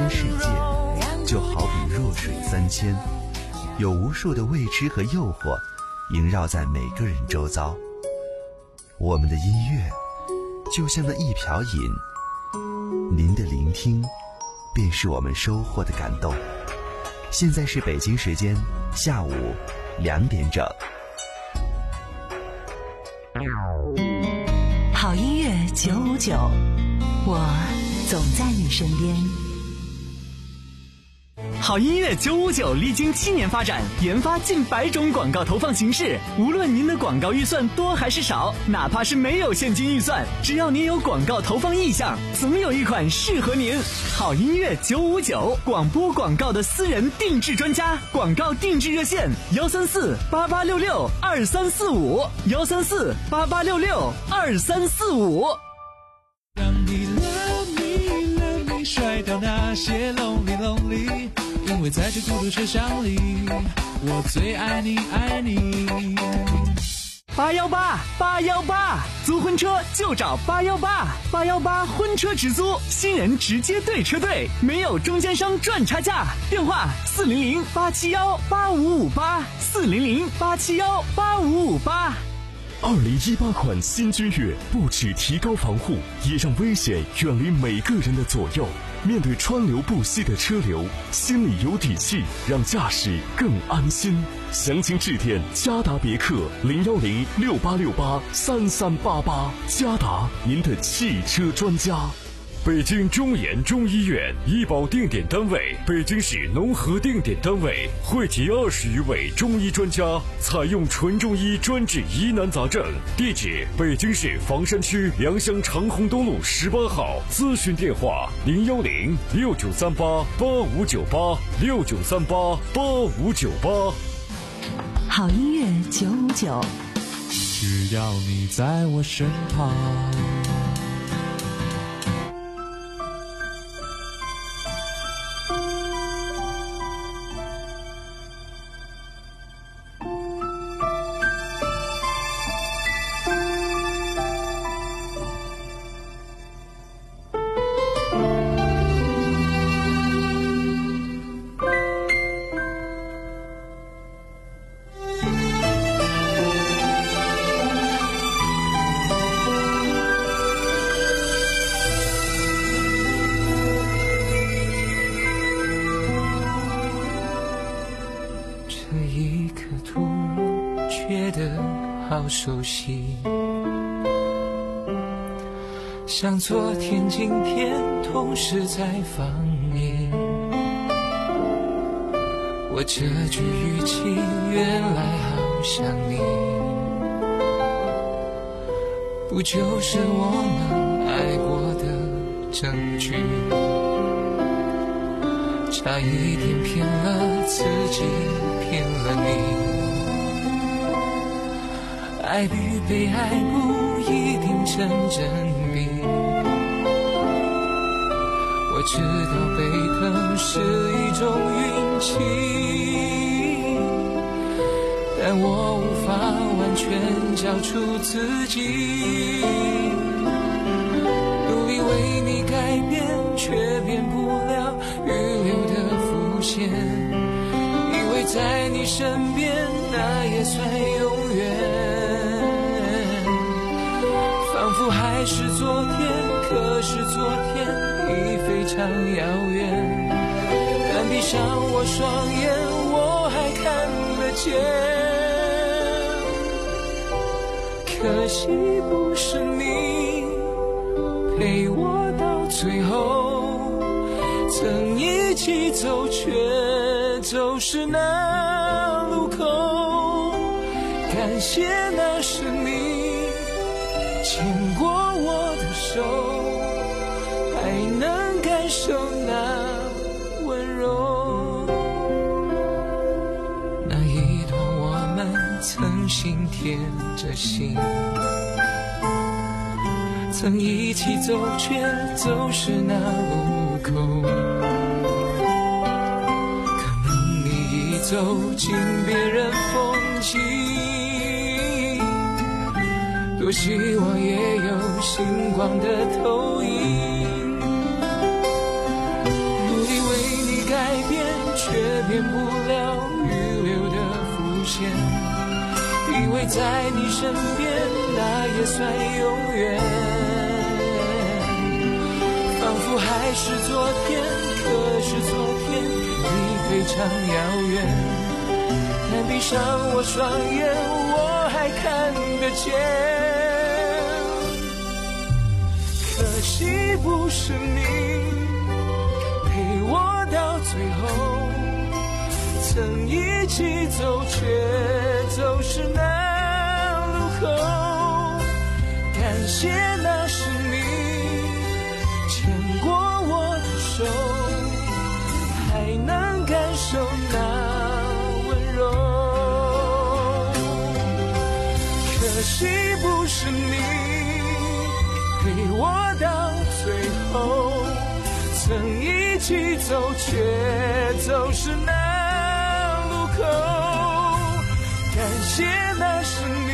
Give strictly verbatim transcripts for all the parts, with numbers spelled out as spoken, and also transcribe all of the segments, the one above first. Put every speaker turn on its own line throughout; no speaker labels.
间世界就好比弱水三千，有无数的未知和诱惑萦绕在每个人周遭。我们的音乐就像那一瓢饮，您的聆听便是我们收获的感动。现在是北京时间下午两点整。
好音乐九五九，我总在你身边。
好音乐九五九历经七年发展，研发近百种广告投放形式。无论您的广告预算多还是少，哪怕是没有现金预算，只要您有广告投放意向，总有一款适合您。好音乐九五九，广播广告的私人定制专家，广告定制热线幺三四八八六六二三四五幺三四八八六六二三四五。
让你 love me love me 甩掉那些 lonely lonely， 因为在这孤独车厢里，我最爱你爱你。
八幺八八幺八，租婚车就找八幺八，八幺八婚车直租，新人直接对车队，没有中间商赚差价。电话四零零八七幺八五五八，四零零八七幺八五五八。
二零一八款新君越不只提高防护，也让危险远离每个人的左右。面对川流不息的车流，心里有底气，让驾驶更安心。详情致电嘉达别克零幺零六八六八三三八八，嘉达您的汽车专家。
北京中研中医院医保定点单位，北京市农合定点单位，汇集二十余位中医专家，采用纯中医专治疑难杂症。地址：北京市房山区良乡长虹东路十八号。咨询电话：零幺零六九三八八五九八六九三八八五九八。
好音乐九五九，
只要你在我身旁。
好熟悉，像昨天今天同时在放映。我这句语气原来好像你，不就是我们爱过的证据？差一点骗了自己，骗了你。爱与被爱不一定成正比，我知道被疼是一种运气，但我无法完全交出自己，努力为你改变，却变不了预留的伏线，以为在你身边那也算永远，仿佛还是昨天，可是昨天已非常遥远，但闭上我双眼，我还看得见。可惜不是你陪我到最后，曾一起走却走失那路口，感谢那是你牵过我的手，还能感受那温柔，那一段我们曾心贴着心，曾一起走却走失那路口，可能你已走进别人风景，多希望也有星光的投影，努力为在你身边那也算永远，仿佛还是昨天，可是昨天你非常遥远，但闭上我双眼我还看得见。可惜不是你陪我到最后，曾一起走却走失那路口，感谢那是你牵过我的手，还能感受那温柔。可惜不是你陪我到最后，曾一起走却走失那路口，感谢那是你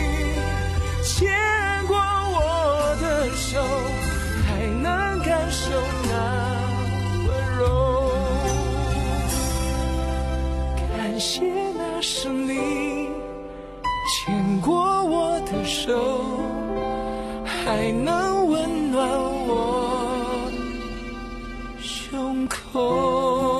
牵过我的手，还能感受那温柔。感谢那是你牵过我的手，还能温暖我胸口。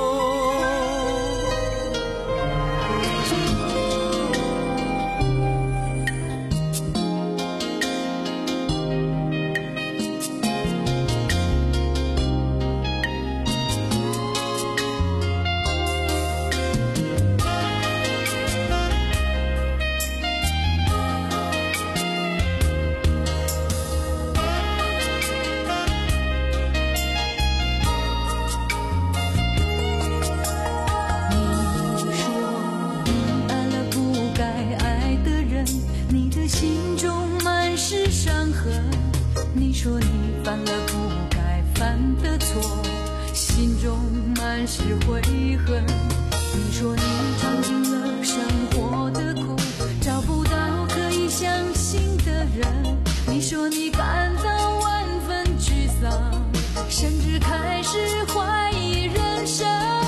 你说你犯了不该犯的错，心中满是悔恨。你说你尝尽了生活的苦，找不到可以相信的人。你说你感到万分沮丧，甚至开始怀疑人生。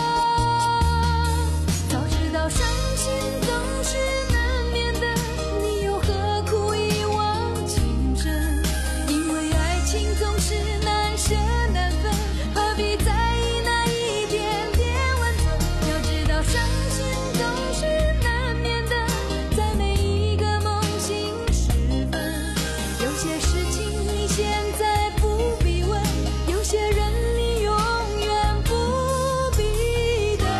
早知道伤心总是难免的，你又何苦一往情深？总是难舍难分，何必在意那一点点温存？要知道伤心总是难免的，在每一个梦醒时分。有些事情你现在不必问，有些人你永远不必等。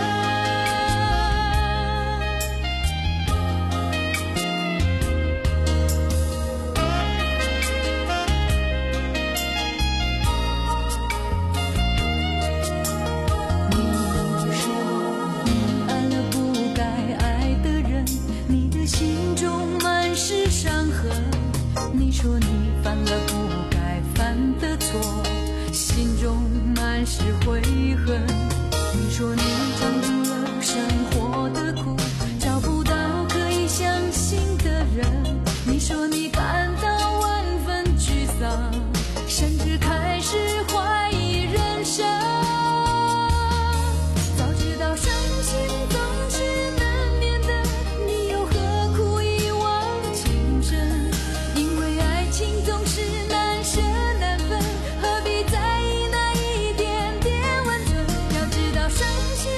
你说你犯了不该犯的错，心中满是悔恨。你说你尝尽了生活的苦，找不到可以相信的人。你说你感到万分沮丧，甚至开始怀疑人生。早知道伤心总是难免的，你又何苦一往情深？总是难舍难分，何必在意那一点点温存？要知道伤心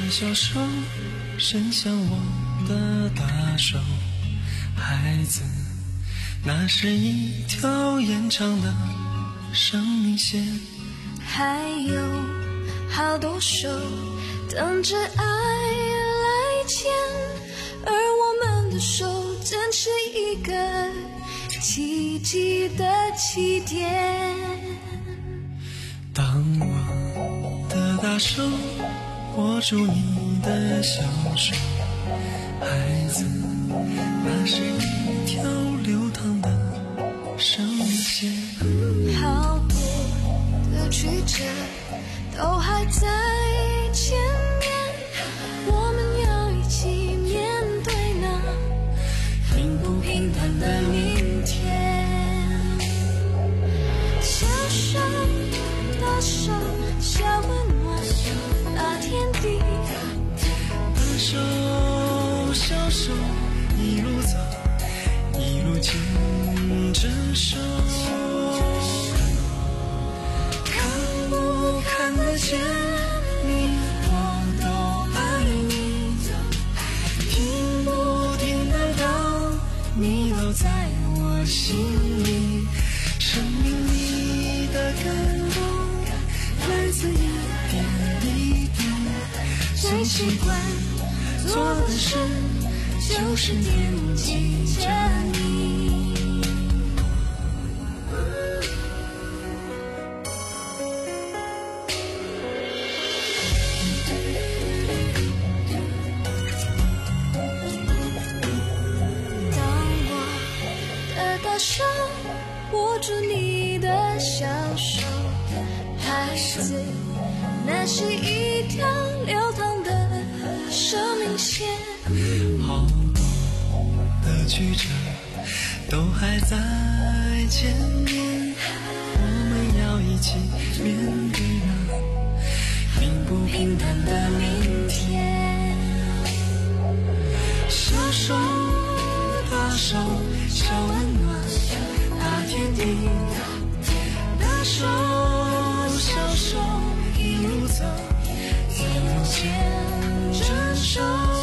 的小手伸向我的大手，孩子，那是一条延长的生命线，
还有好多手等着爱来牵，而我们的手正是一个奇迹的起点。
当我的大手握住你的小手，孩子，那是一条流淌的生命线，
好多的曲折都还在前面，我们要一起面对那并不平坦的明天。小手大手，小温暖大天地，
大手小手一路走，一路牵着手，看不看得见你我都爱你，听不听得到你都在我心里，生命里的感动来自一点一滴，最习惯做的事就是惦记着你。
手握住你的小手，孩子，那是一条流淌的生命线，
好多的曲折都还在前面，我们要一起面对那并不平坦的明天。小手大手小温暖大天地，大手小手一路走，一路牵着手，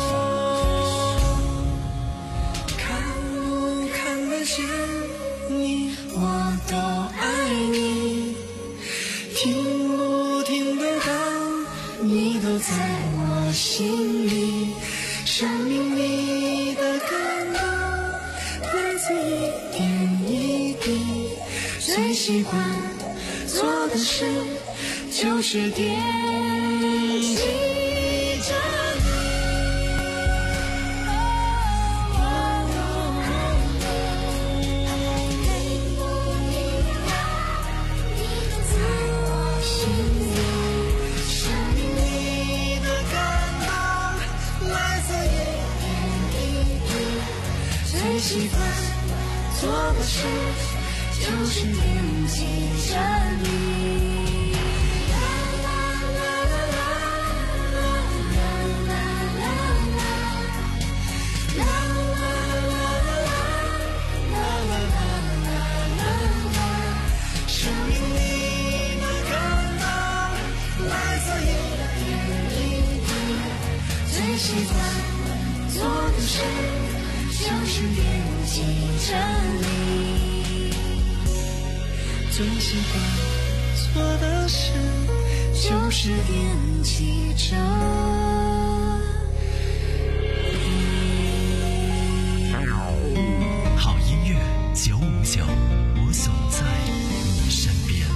看不看得见你我都爱你，听不听得到你都在我心里，生命里的感动来自一点一滴，最喜欢做的事就是惦记着你。在我心里，生命里的感动来自一点一滴，最喜欢做的事就是惦记着你。生命里的感动来自一点一滴，最喜欢做的事就是惦记着你，最喜欢做的事就是惦记着
你。好音乐九五九，我总在你身边。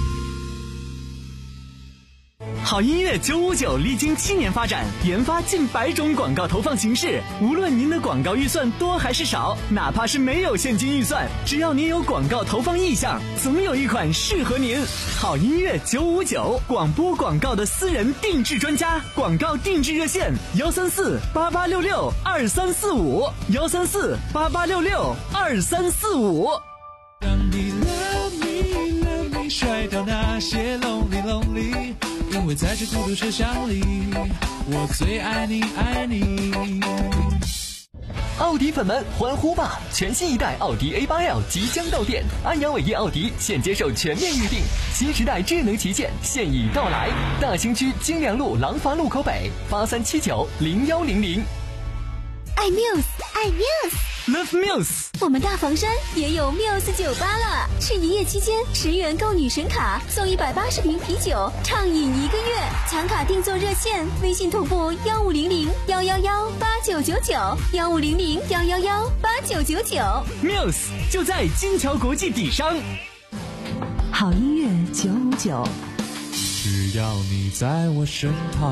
好音乐九五九历经七年发展，研发近百种广告投放形式。无论您的广告预算多还是少，哪怕是没有现金预算，只要您有广告投放意向，总有一款适合您。好音乐九五九，广播广告的私人定制专家，广告定制热线幺三四八八六六二三四五幺三四八八六六二三四五。
让你 love me love me 甩掉那些 lonely lonely， 因为在这孤独车厢里，我最爱你爱你。
奥迪粉们欢呼吧！全新一代奥迪 A 八 L 即将到店，安阳伟业奥迪现接受全面预定， 新时代智能旗舰现已到来，大兴区金良路廊坊路口北八三七九零幺零零。
爱 Muse， 爱 Muse，Love
Muse。
我们大房山也有 Muse 酒吧了，是一夜期间十元购女神卡送一百八十瓶啤酒，畅饮一个月。抢卡定做热线，微信同步幺五零零幺幺幺八九九九幺五零零幺幺幺八九九九。
Muse 就在金桥国际底商。
好音乐九五九，
只要你在我身旁。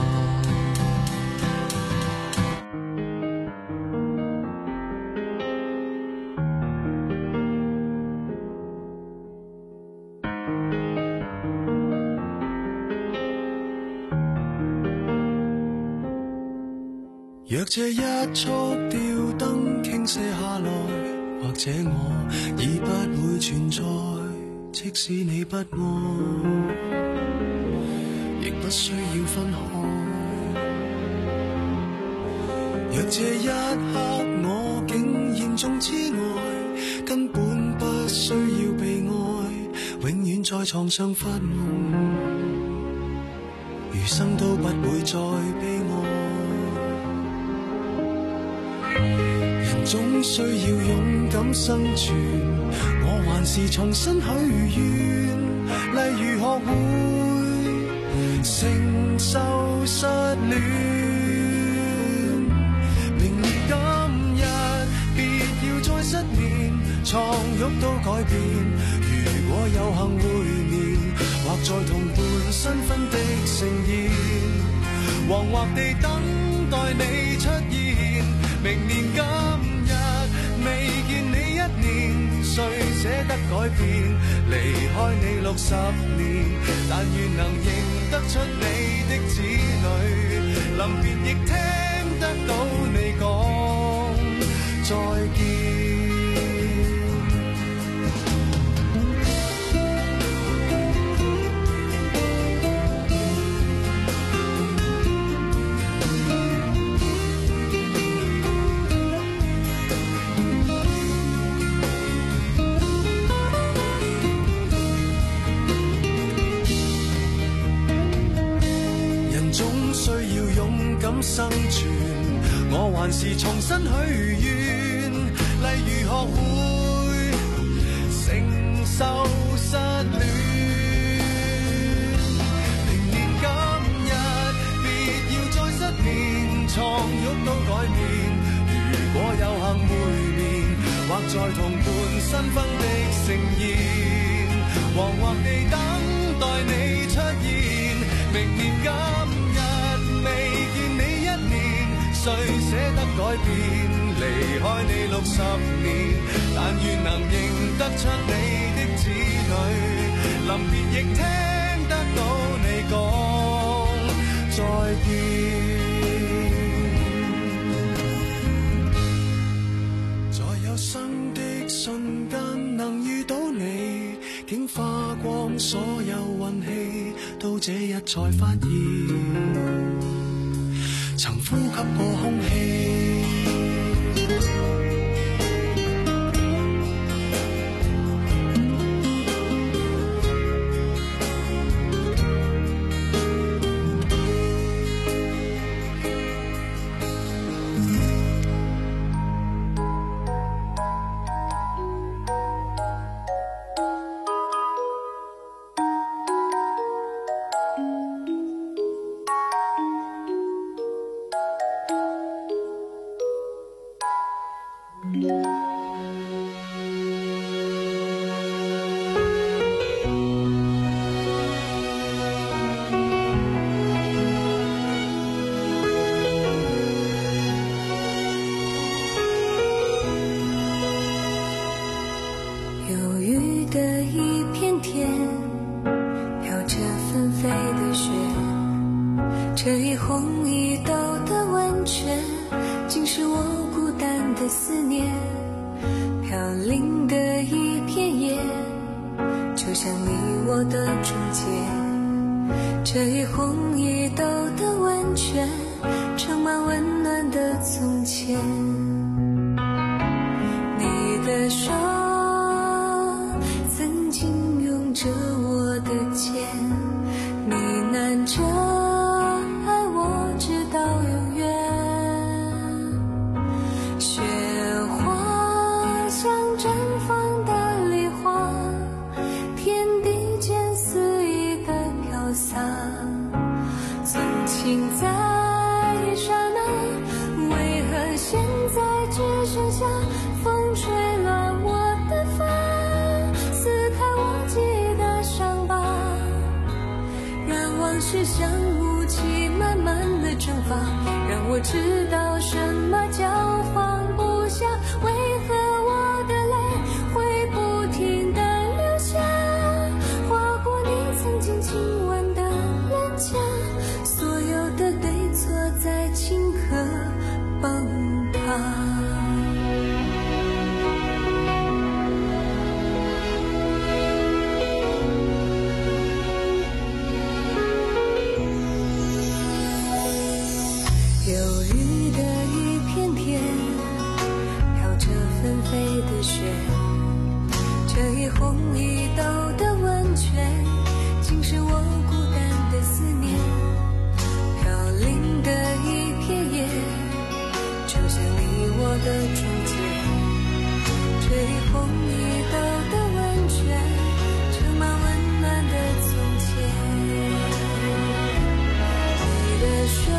若這一束吊燈傾瀉下來，或者我已不會存在，即使你不愛，亦不需要分開。若這一刻我竟嚴重痴呆，根本不需要被愛，永遠在床上發夢，餘生都不會再悲哀。人總需要勇敢生存，我還是重新許願，例如學會承受失戀。明年今日別要再失眠，床褥都改變。如果有幸會面，或在同伴新婚的盛宴，惶惑地等待你出現。明年今日未見你一年，誰捨得改變？離開你六十年，但願能認得出你的子女，臨別亦聽得到你講再見。生存，我還是重新許願，例如學會承受失戀。明年今日別要再失眠，床褥都改變。如果有幸會面，或在同伴新婚的盛宴，惶惑地等待你出現。明年今日未見你一年，誰捨得改變？離開你六十年，但願能認得出你的子女，臨別亦聽得到你講再見。在有生的瞬間能遇到你，竟花光所有運氣，到這日才發現曾呼吸過空氣。
忧郁的一片天，飘着纷飞的雪，这一红一豆的温泉，竟是我孤单的思念。飘零的一片叶，就像你我的终结。这一红一豆的温泉，盛满温暖的从前。你的手曾经拥着我的肩， 曾经在一刹那，为何现在只剩下风吹乱我的发，撕开我记忆的伤疤，让往事像雾气慢慢的蒸发，让我知道什么叫放不下，为何我的泪会不停地流下，划过你曾经亲吻的脸颊，所有的对错在顷刻崩塌。忧郁的一片片，飘着纷飞的雪，这一红一豆的温泉，竟是我孤单的思念。飘零的一片叶，就像你我的中间，这一红一豆的温泉，盛满温暖的从前。你的手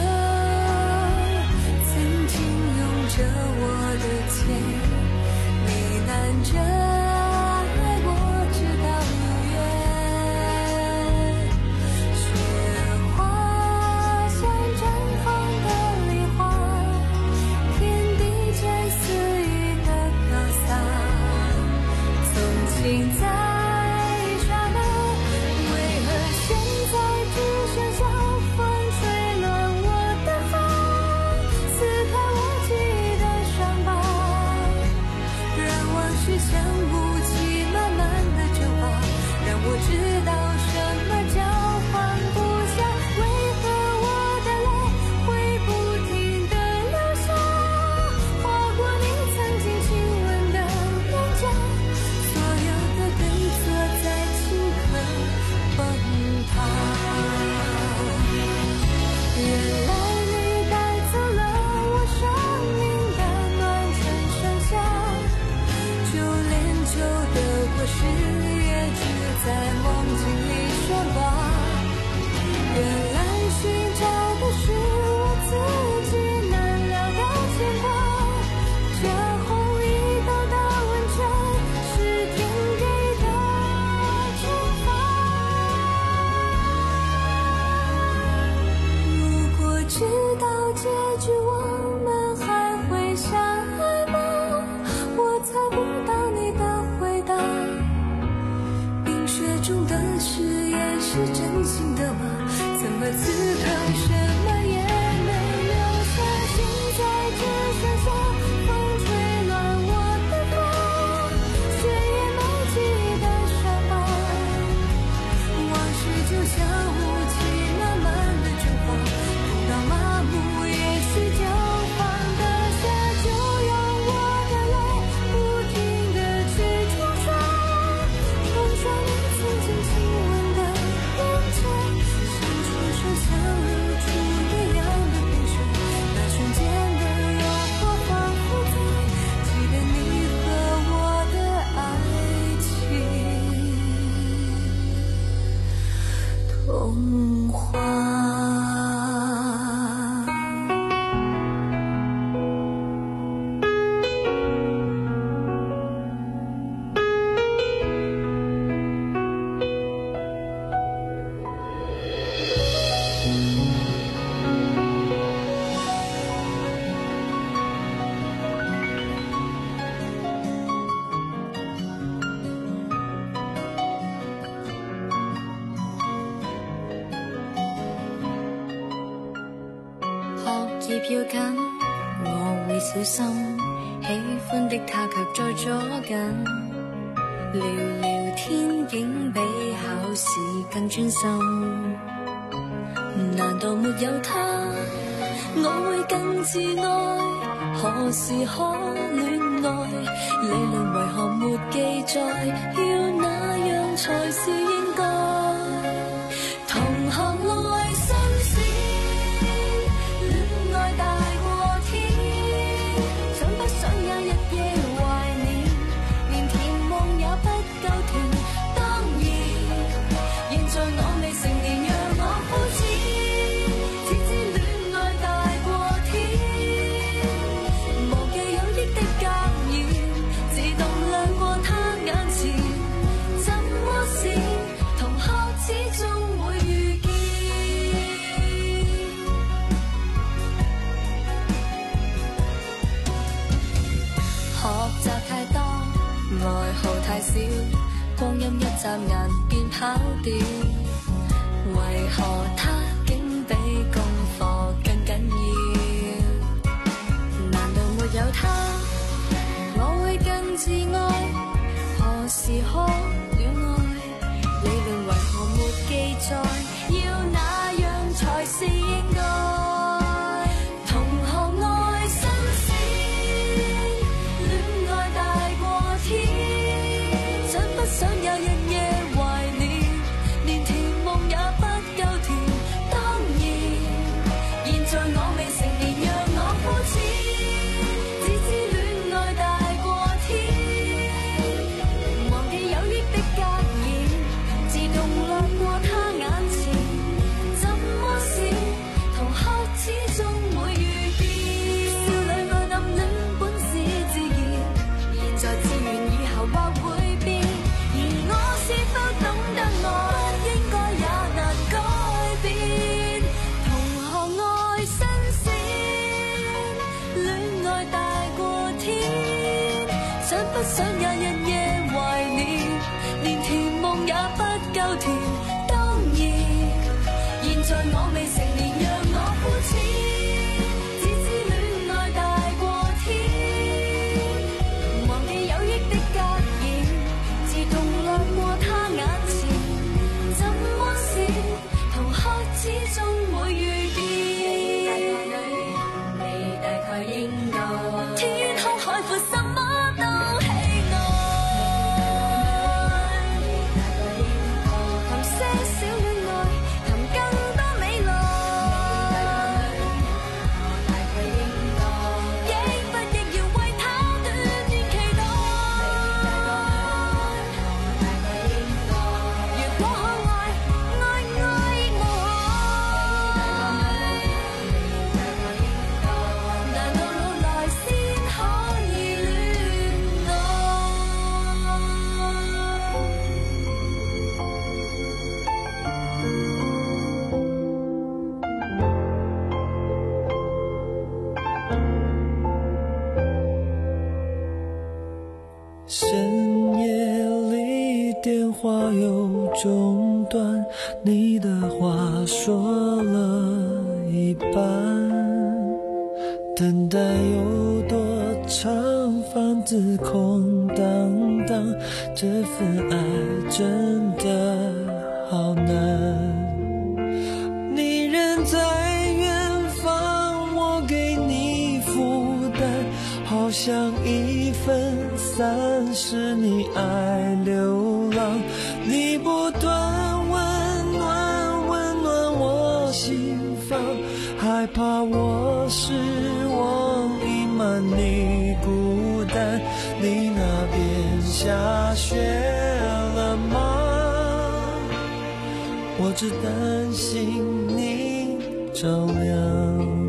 着我的肩，你难着爱我直到永远，雪花像绽放的梨花，天地间肆意的飘洒，从今在一刹那，为何现在只剩下风吹乱我的发，撕开我记忆像雾气慢慢的蒸发，让我知道什么叫放不下，为何我的泪会不停的流下，划过你曾经亲吻的脸颊，所有的对错在顷刻崩塌。原来你带走了我生命的暖春盛夏，就连旧的果实也只在梦境里喧哗。原来寻找的是我自己难料的牵挂，这红一豆的温泉是天给的惩罚。如果知道结局我们还会相爱吗？我猜不到你的回答，冰雪中的誓言是真心的吗？怎么此刻什么也没留下，现在只剩下风吹乱我的发，雪也没记忆的伤疤，往事就像雾气慢慢的蒸发，痛到麻木也许就放得下，就用我的泪不停地去冲刷，冲刷你曾经亲吻的脸颊，像触手像流出的样的冰雪，那瞬间的诱惑仿佛在记得你和我的爱情童话。學業要緊，我會小心，喜歡的他卻在左近，聊聊天竟比考試更專心，難道沒有他，我會更自愛，何時可戀愛，理論為何沒記載，要那樣才是應該，同行路為新鮮，戀愛大過天，想不想也日夜懷念，連甜夢也不夠甜，當然現在我未成年，讓我膚淺， 少，光阴一眨眼便跑掉。为何他竟比功课更紧要？难道没有他，我会更自爱？何时可戀愛？理論為何沒記載？要那樣才是應該？同學愛新鮮，戀愛大過天，想不想有日夜懷念？連甜夢也不夠甜。當然，現在我未成年，讓我膚淺，只知戀愛大過天。忘記有益的格言，自動掠過他眼前。怎麼是同學始終會遇見？少女愛暗戀本是自然，現在自願以後或會變。而我是否懂得愛，不應該也難改變。同學愛新鮮，戀愛大過天，想不想也日夜懷念？連甜夢也不夠甜。當然，現在我未成年，讓我膚淺，只知戀愛大過天。忘記有益的格言，自動掠過他眼前。怎麼是同學始終會遇見？你大概應該天空海闊，什麼都喜愛。談些小戀愛，談更多未來。亦不亦要為他斷斷期待。如果可愛，愛愛亦無害。難道老來先可以戀愛？
深夜里电话又中断，你的话说了一半，等待有多长，房子空荡荡，这份爱真的好难。你人在远方，我给你负担，好像一分散是你爱流浪。你不断温暖温暖我心房，害怕我失望隐瞒你孤单。你那边下雪了吗？我只担心你着凉。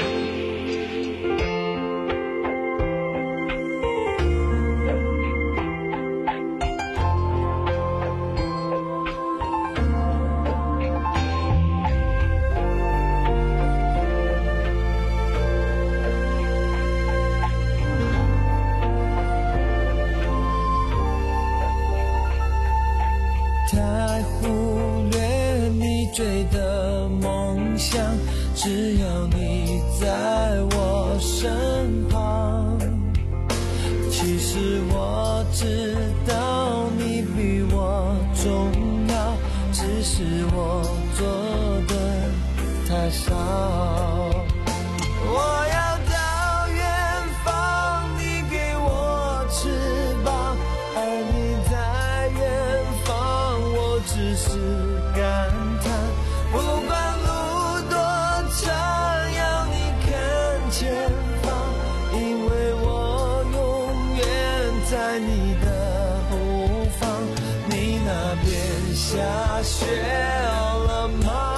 太忽略你追的梦想，只要你在我身旁。其实我知道你比我重要，只是我做的太少。我要到远方，你给我翅膀，而你在远方，我只是感叹。不管路多长，要你看前方，因为我永远在你的后方。你那边下雪了吗？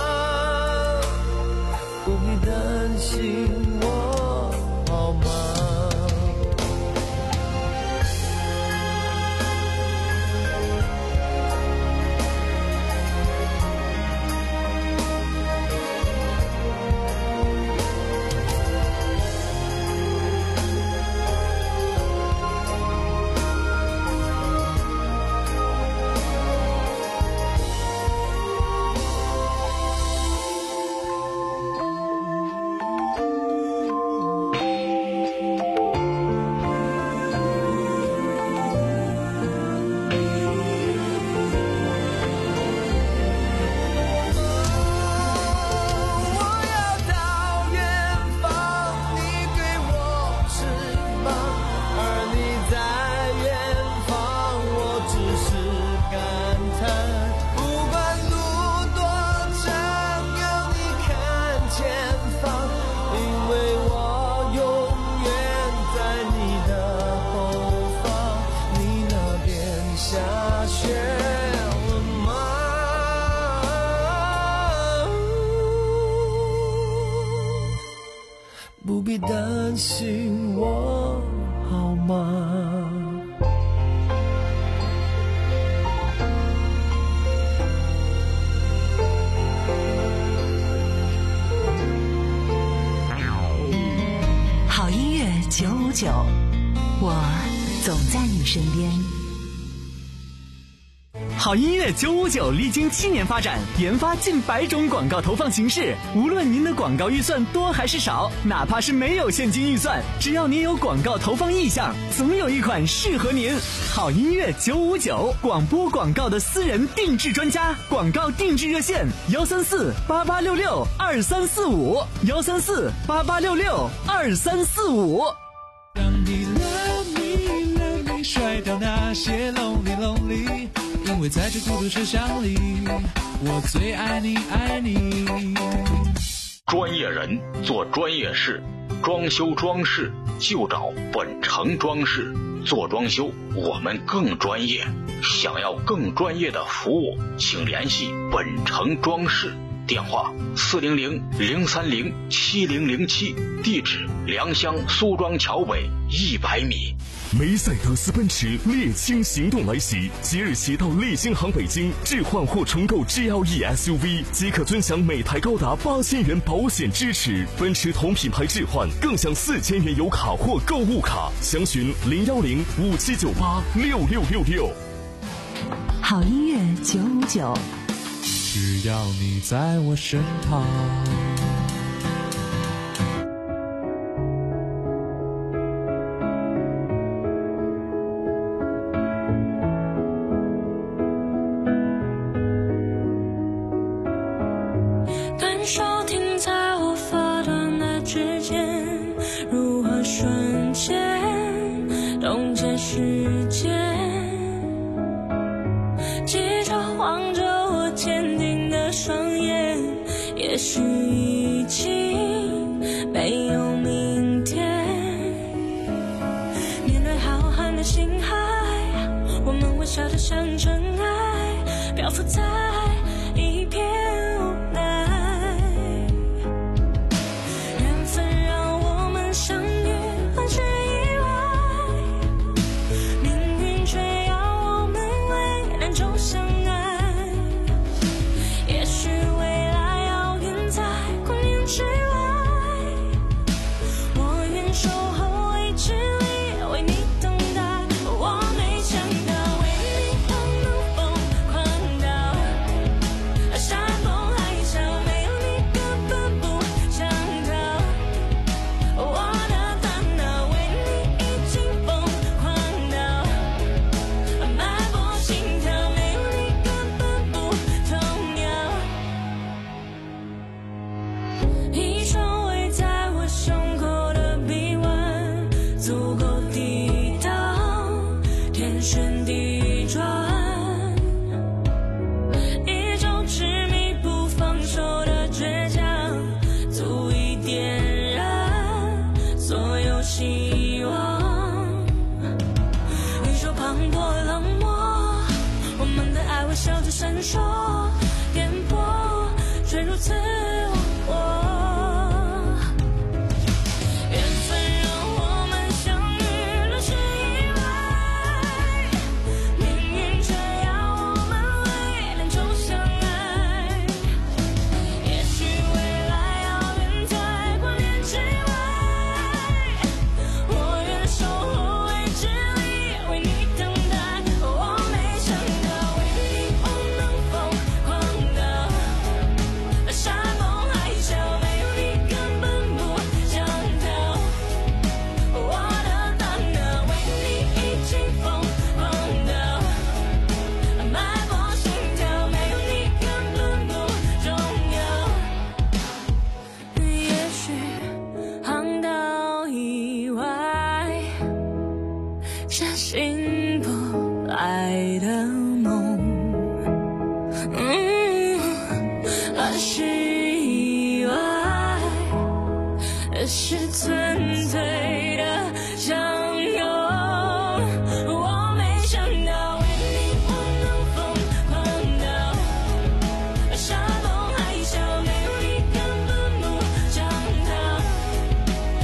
不必担心我好吗？ 不必担心我好吗？
好音乐九五九，我总在你身边。
好音乐九五九历经七年发展，研发近百种广告投放形式。无论您的广告预算多还是少，哪怕是没有现金预算，只要您有广告投放意向，总有一款适合您。好音乐九五九，广播广告的私人定制专家，广告定制热线幺三四八八六六二三四五幺三四八八六六二三四五。
让你 love me love me 甩掉那些 lonely lonely， 因为在这孤独车厢里，我最爱你爱你。
专业人做专业事，装修装饰就找本城装饰。做装修我们更专业，想要更专业的服务，请联系本城装饰。电话四零零零三零七零零七，地址良乡苏庄桥北一百米。
梅赛德斯奔驰猎青行动来袭，即日起到猎星行北京置换或重购 G L E S U V 即可尊享每台高达八千元保险支持，奔驰同品牌置换更享四千元油卡或购物卡。详询零幺零五七九八六六六六。
好音乐九五九，
只要你在我身旁。
感受停在我发端的指尖，如何瞬间冻结时间，记着望着我坚定的双眼，也许已经没有明天。面对浩瀚的星海，我们微笑着像尘埃，漂浮在一片无奈。缘分让我们相遇，很是意外，命运却要我们为难就相爱。也许未来遥远在光年之外，我愿守候未知里为你等待。我没想到为你我能疯狂到山崩海啸，没有你根本不想逃。我的大脑为你已经疯狂到脉搏心跳，没有你根本不重要。一双围在我胸口的臂弯，足够抵挡天旋地转。一种执迷不放手的倔强，足以点燃所有希望。宇宙磅礴冷漠，我们的爱微笑着闪烁，颠簸却如此我。缘分让我们相遇，乱世意外，命运却要我们为难就相爱。也许未来遥远在光年之外，我愿守候未知里为你等待。我没想到为你我能疯狂到山崩海啸，没有你根本不想逃。我的大脑为你已经疯狂到脉搏心跳，没有你根本不重要。也许航道以外，是醒不来的梦，嗯，而是意外，是纯粹的相拥。我没想到为你我能疯狂到山崩海啸，没有你根本不想逃。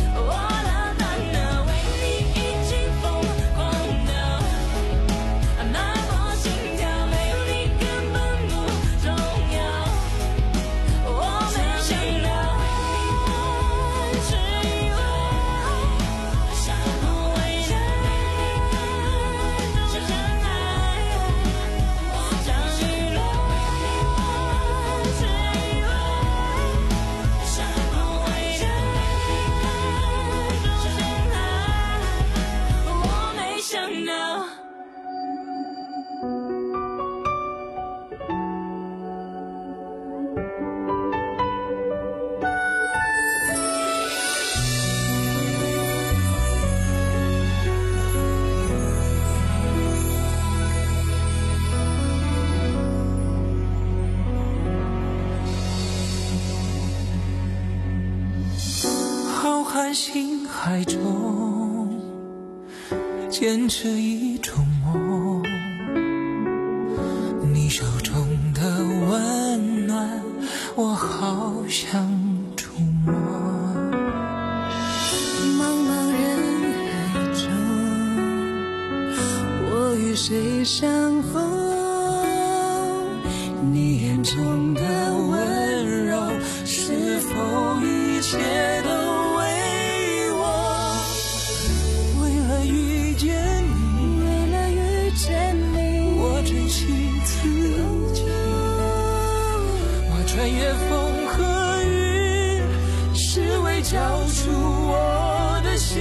浩瀚星海中坚持一种梦，你手中的温暖我好想触摸。
茫茫人海中，我与谁相逢？你眼中的温柔，是否一切都为我？为了遇见你，为了遇见你，我珍惜自己，我穿越风和雨，是为交出我的心。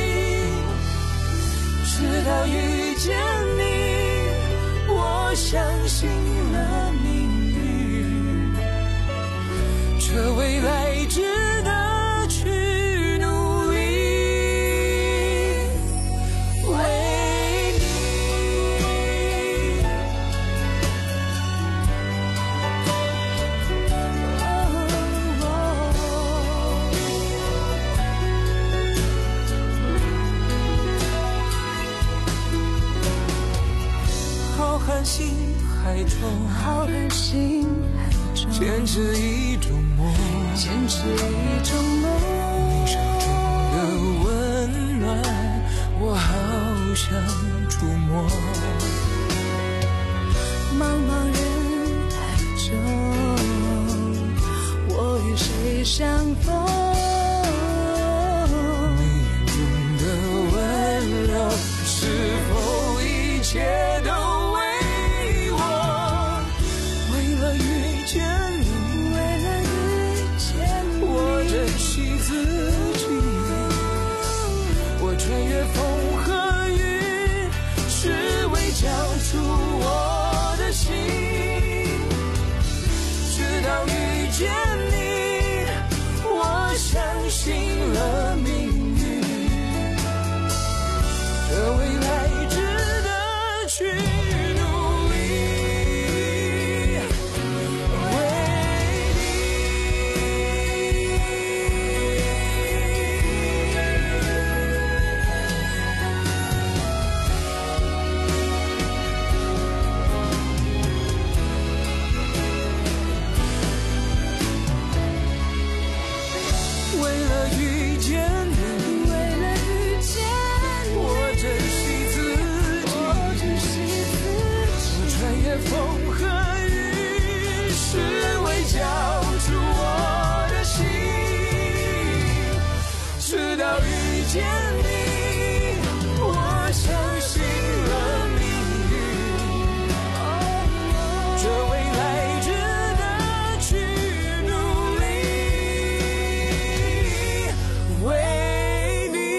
直到遇见你，我相信了命运，这未来值得去努力。为你，浩瀚星海中，浩瀚星海中，坚持一种梦，坚持一种梦。你手中的温暖，我好想触摸。茫茫人海中，我与谁相逢？你眼中的温柔，是否一切都为我？为了遇见你，为了遇见你，我珍惜自己，我穿越风和雨，是为交出我的心。直到遇见你，我相信了命运，这未来值得去努力。为了遇见你，为了遇见你，我珍惜自己，我珍惜自己，我穿越风和雨，是为交出我的心。直到遇见你，我相信了命运，这未来值得去努力。为你。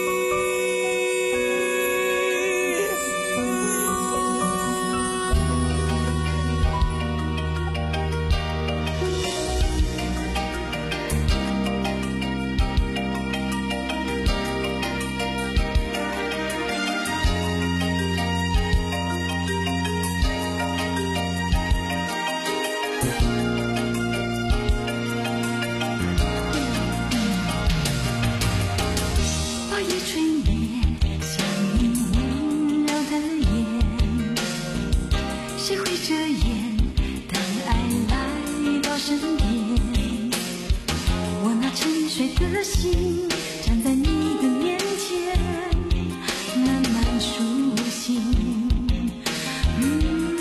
花叶吹灭，像你温柔的眼，谁会遮掩？当爱来到身边，我那沉睡的心，站在你的面前，慢慢苏醒。嗯，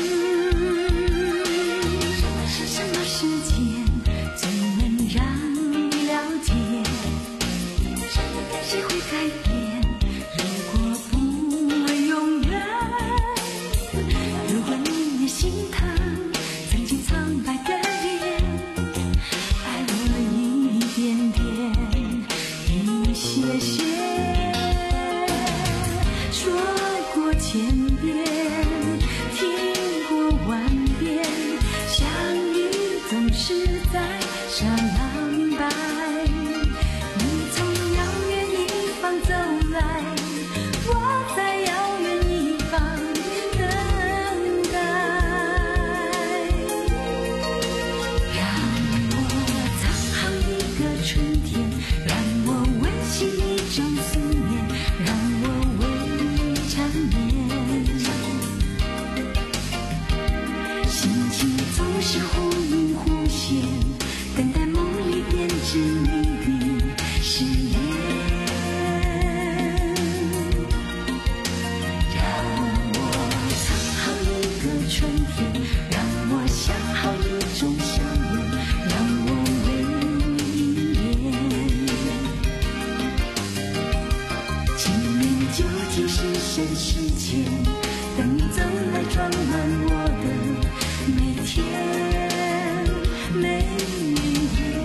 什么时间最能让你了解？谁会改变？如果不会永远，如果你也心疼曾经苍白的脸，爱我一点点，一些些，说过千遍，听过万遍，相遇总是在沙狼狈。你从遥远一方走来，我在遥远一方等待。让我藏好一个春天，让是你的誓言。让我藏好一个春天，让我想好一种想念，让我为你应验。情缘究竟是谁实践？等你走来装满我的每天每夜。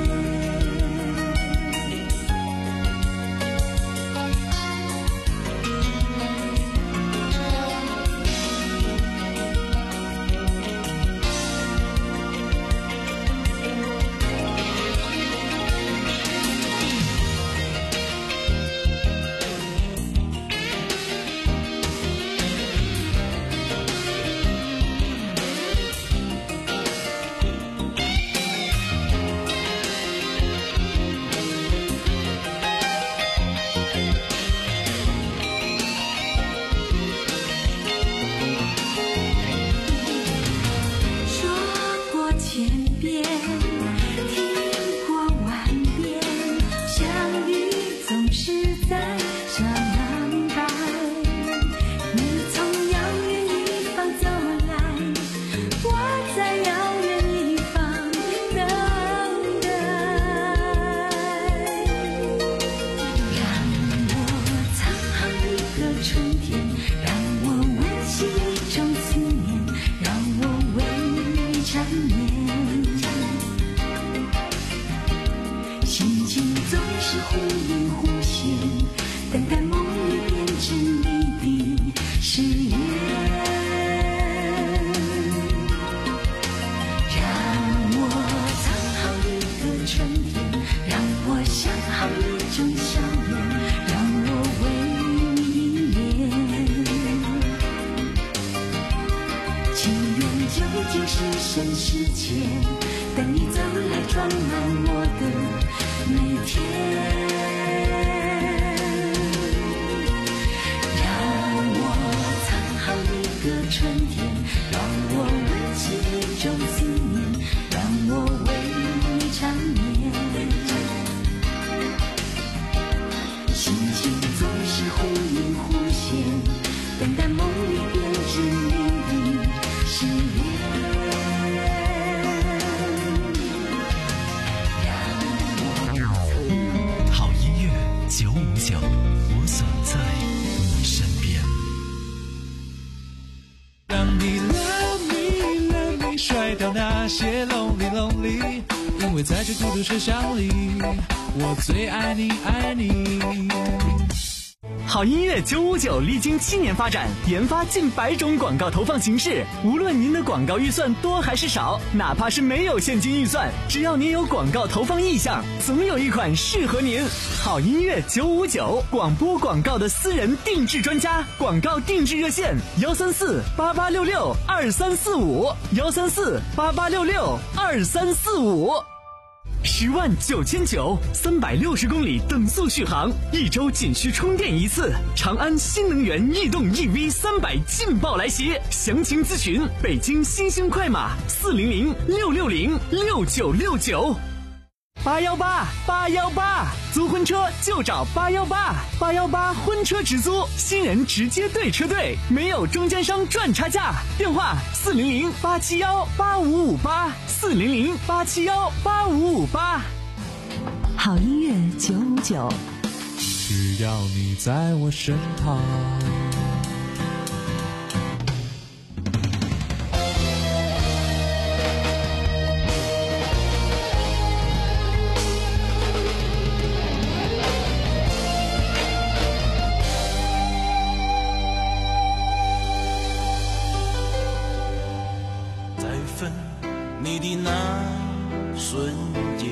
在这孤独车厢里，我最爱你，爱你。
好音乐九五九历经七年发展，研发近百种广告投放形式。无论您的广告预算多还是少，哪怕是没有现金预算，只要您有广告投放意向，总有一款适合您。好音乐九五九，广播广告的私人定制专家，广告定制热线：幺三四八八六六二三四五，幺三四八八六六二三四五。十万九千九，三百六十公里等速续航，一周仅需充电一次。长安新能源逸动 E V 三百劲爆来袭，详情咨询北京新兴快马四零零六六零六九六九。八幺八八幺八，租婚车就找八幺八，八幺八婚车直租，新人直接对车队，没有中间商赚差价。电话四零零八七幺八五五八，四零零八七幺八五五八。
好音乐九五九，
只要你在我身旁。
你的那瞬间，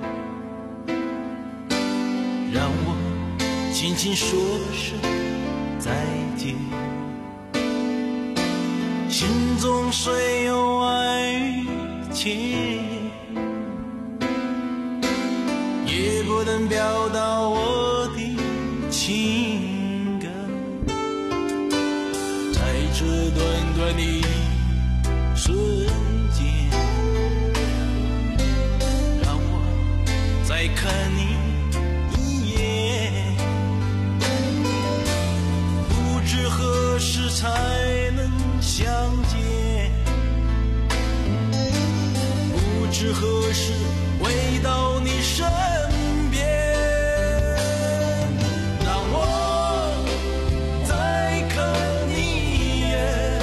让我轻轻说声再见。心中虽有爱与千言，也不能表达我的情感。在这短短的瞬间，在再看你一眼，不知何时才能相见，不知何时回到你身边，让我再看你一眼，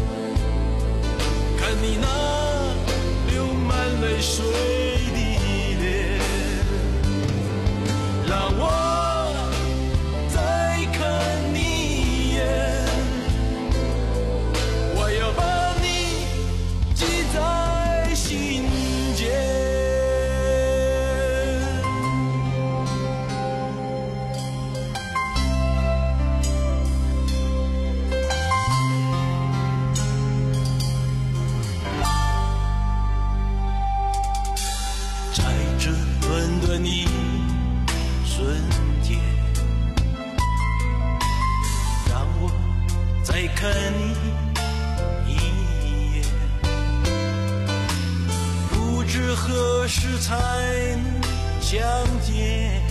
看你那流满泪水的脸，让我再看你一眼，我要把你记在心间。在这短短的瞬间，让我再看你一眼，不知何时才能相见，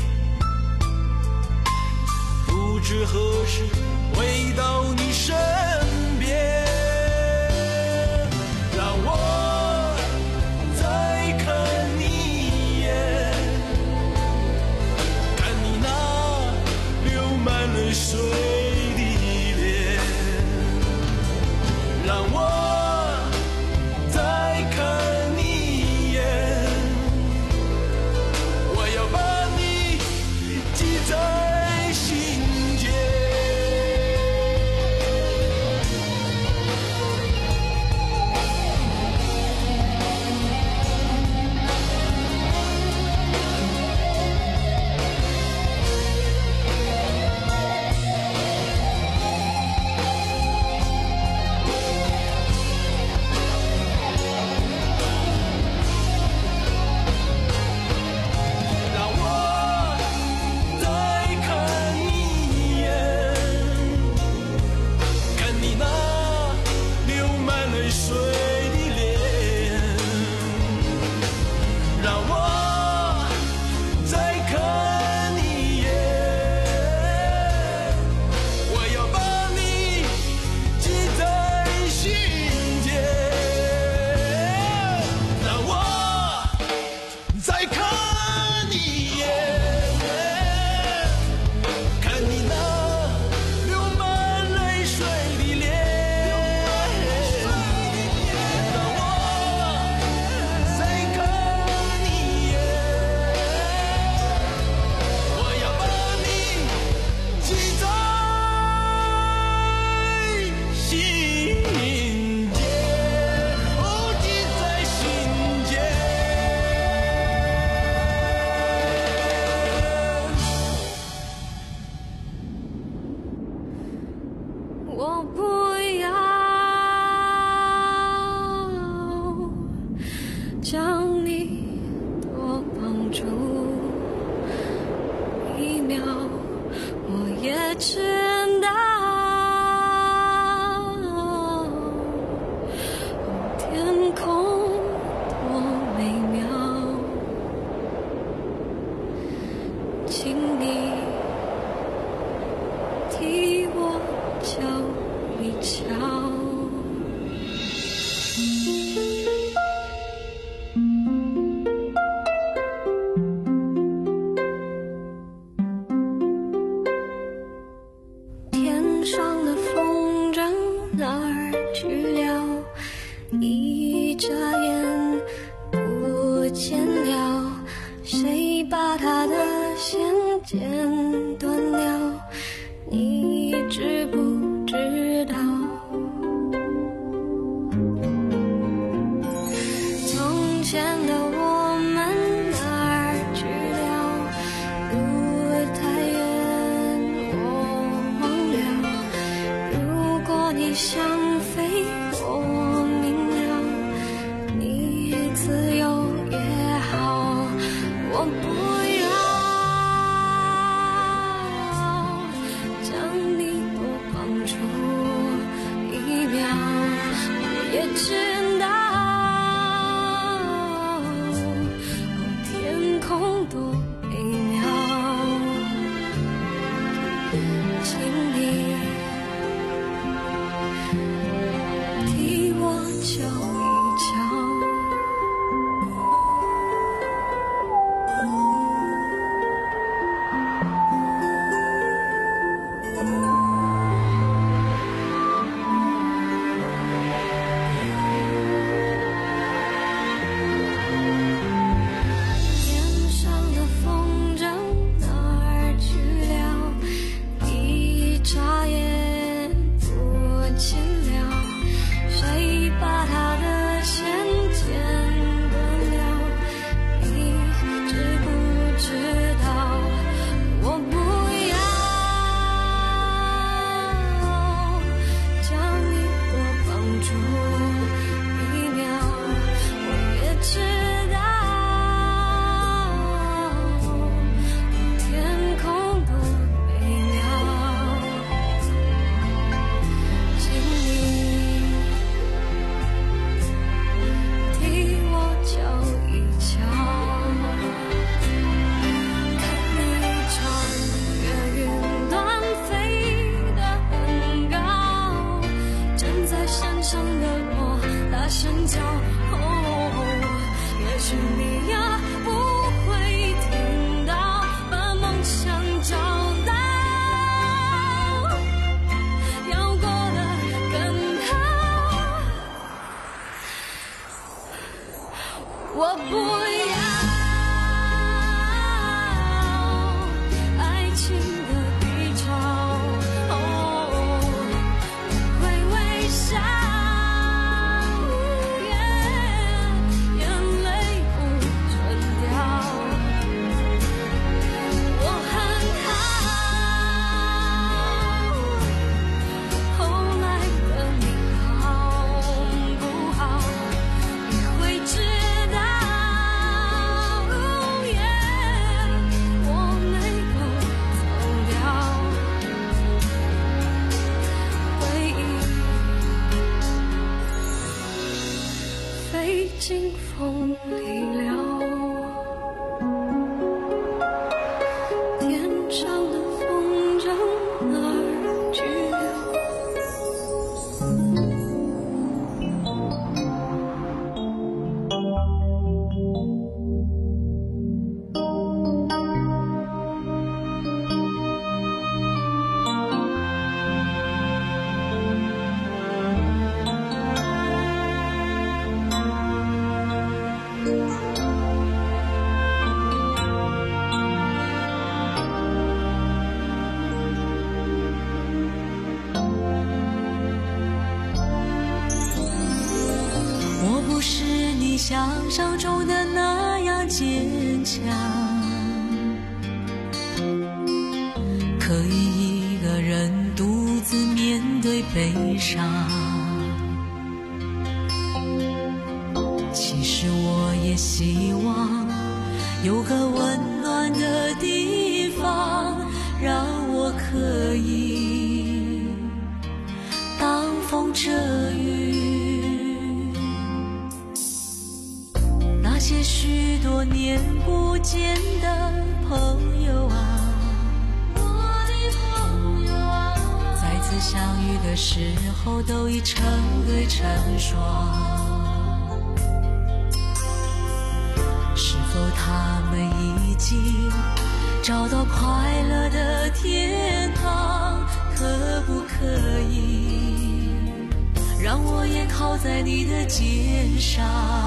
不知何时回到你身边，让我再看你一眼，看你那流满泪水的脸，让我再看你一眼，我要把你记在心间。让我再看你一眼，看你那流满泪水的脸，让我再看你一眼，我要把你记在心间，让我再看你一眼，看你那流满泪水的脸，让我再看你一眼，我要把你记在心间，哦，记在心间。
我不要将你多绑住一秒，我也知道天空多美妙，请你替我瞧一瞧。天上的风筝哪儿去了？一眨眼不见了，谁把它的线剪断了？你知不知道？从前的我们哪儿去了？路太远，我忘了。如果你想飞，我明了。你自由也好，我不要将你多绑住。
想象中的那样坚强，可以一个人独自面对悲伤。其实我也希望有个温暖的地方，让我可以挡风遮雨。那些许多年不见的朋友啊，我的朋友啊，再次相遇的时候都已成对成双。是否他们已经找到快乐的天堂？可不可以让我也靠在你的肩上？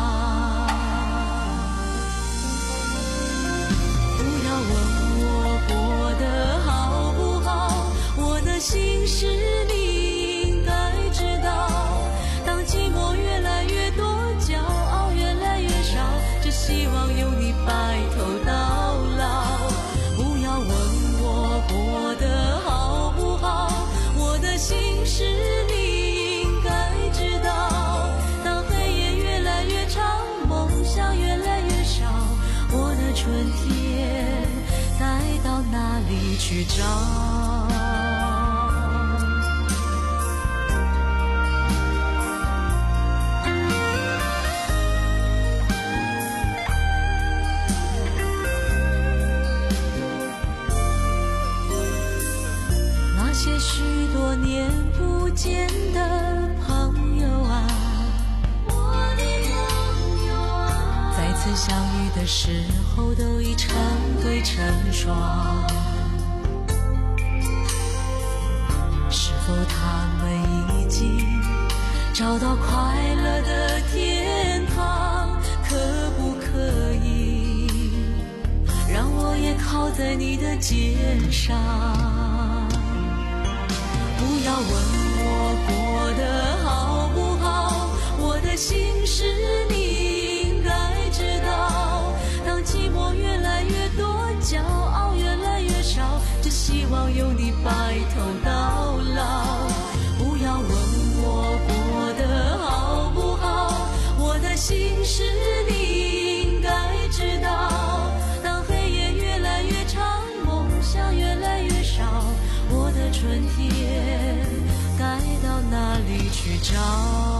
不要问我过得好不好，我的心事你应该知道。当寂寞越来越多，骄傲越来越少，只希望有你白头到老。不要问我过得好不好，我的心事你应该知道。当黑夜越来越长，梦想越来越少，我的春天该到哪里去找？些许多年不见的朋友啊，我的朋友啊，再次相遇的时候都已成对成双。是否他们已经找到快乐的天堂？可不可以让我也靠在你的肩上？不要问我过得好不好，我的心事你应该知道。当寂寞越来越多，骄傲越来越少，只希望有你白头到老。不要问我过得好不好，我的心事你应该知道。当黑夜越来越长，梦想越来越少，我的春天该到哪里去找？